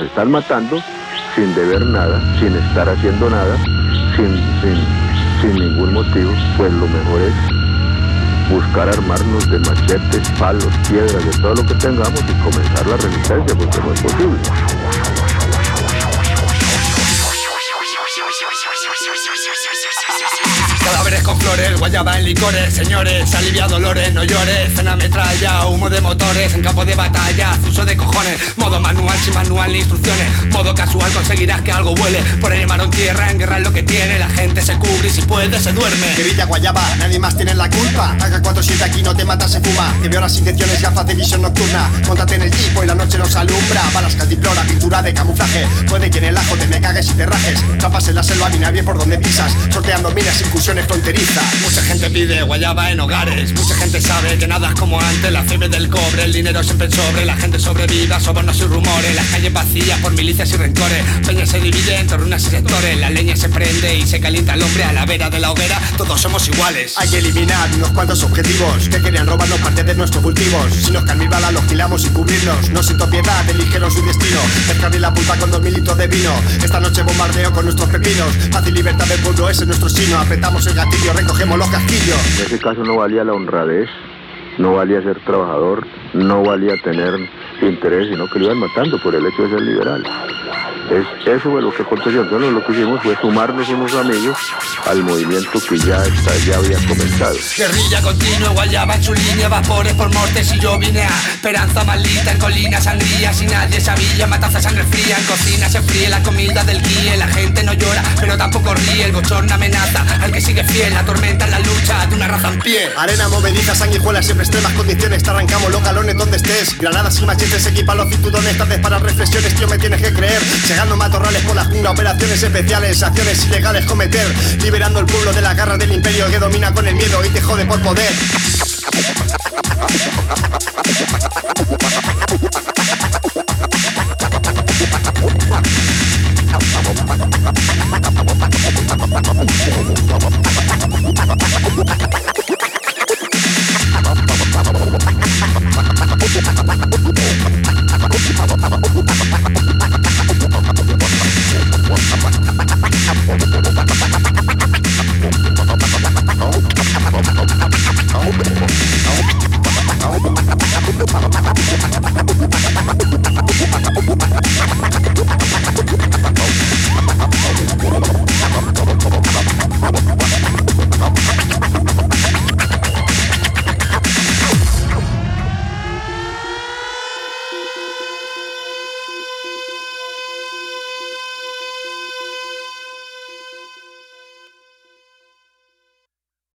nos están matando sin deber nada, sin estar haciendo nada, sin ningún motivo, pues lo mejor es buscar armarnos de machetes, palos, piedras, de todo lo que tengamos y comenzar la resistencia, porque no es posible. Cadáveres con flores, guayaba en licores, señores, alivia dolores, no llores, cena metralla, humo de motores, en campo de batalla, uso de cojones, modo manual sin manual ni instrucciones, modo casual conseguirás que algo huele, por ahí mar o tierra, en guerra es lo que tiene, la gente se cubre y si puede se duerme. Que Villa Guayaba, nadie más tiene la culpa, AK-47 aquí no te mata, se fuma, que veo las intenciones, gafas de visión nocturna, móntate en el jeep y la noche nos alumbra, balas cantimplora, pintura de camuflaje, puede que en el ajo te me cagues y te rajes, trampas en la selva, bien por donde pisas, sorteando minas, incursiones fronterizas. Mucha gente pide guayaba en hogares, mucha gente sabe que nada es como antes, la fiebre del cobre, el dinero siempre sobre, la gente sobreviva, sobornos y rumores, las calles vacías por milicias y rencores, Peña se divide entre ruinas y sectores, la leña se prende y se calienta el hombre a la vera de la hoguera, todos somos iguales. Hay que eliminar unos cuantos objetivos que querían robarnos parte de nuestros cultivos, si nos caen balas los gilamos y cubrirnos, no siento piedad, eligieron su destino, mezclar la pulpa con 2 litros de vino, esta noche bombardeo con nuestros pepinos, paz y libertad del pueblo, ese es nuestro sino, apretamos el gatillo, recogemos los casquillos. En ese caso no valía la honradez, no valía ser trabajador, no valía tener interés, sino que lo iban matando por el hecho de ser liberal. Eso fue lo que aconteció. Entonces lo que hicimos fue sumarnos unos amigos al movimiento que ya había comenzado. Guerrilla continua, guayaba en su línea, vapores por mortes y yo vine a esperanza maldita en colinas, sangría, si nadie sabía, matanza, sangre fría, en cocina se fríe la comida del guía, la gente no llora, pero tampoco ríe, el bochorno amenaza al que sigue fiel, la tormenta en la lucha de una raza en pie. Arena movediza, sanguijuelas, siempre extremas condiciones, te arrancamos los galones donde estés, granadas y machetes, equipan los cinturones, tardes para reflexiones, tío me tienes que creer, llegando matorrales por la jungla, operaciones especiales, acciones ilegales cometer, liberando el pueblo de la garra del imperio que domina con el miedo y te jode por poder.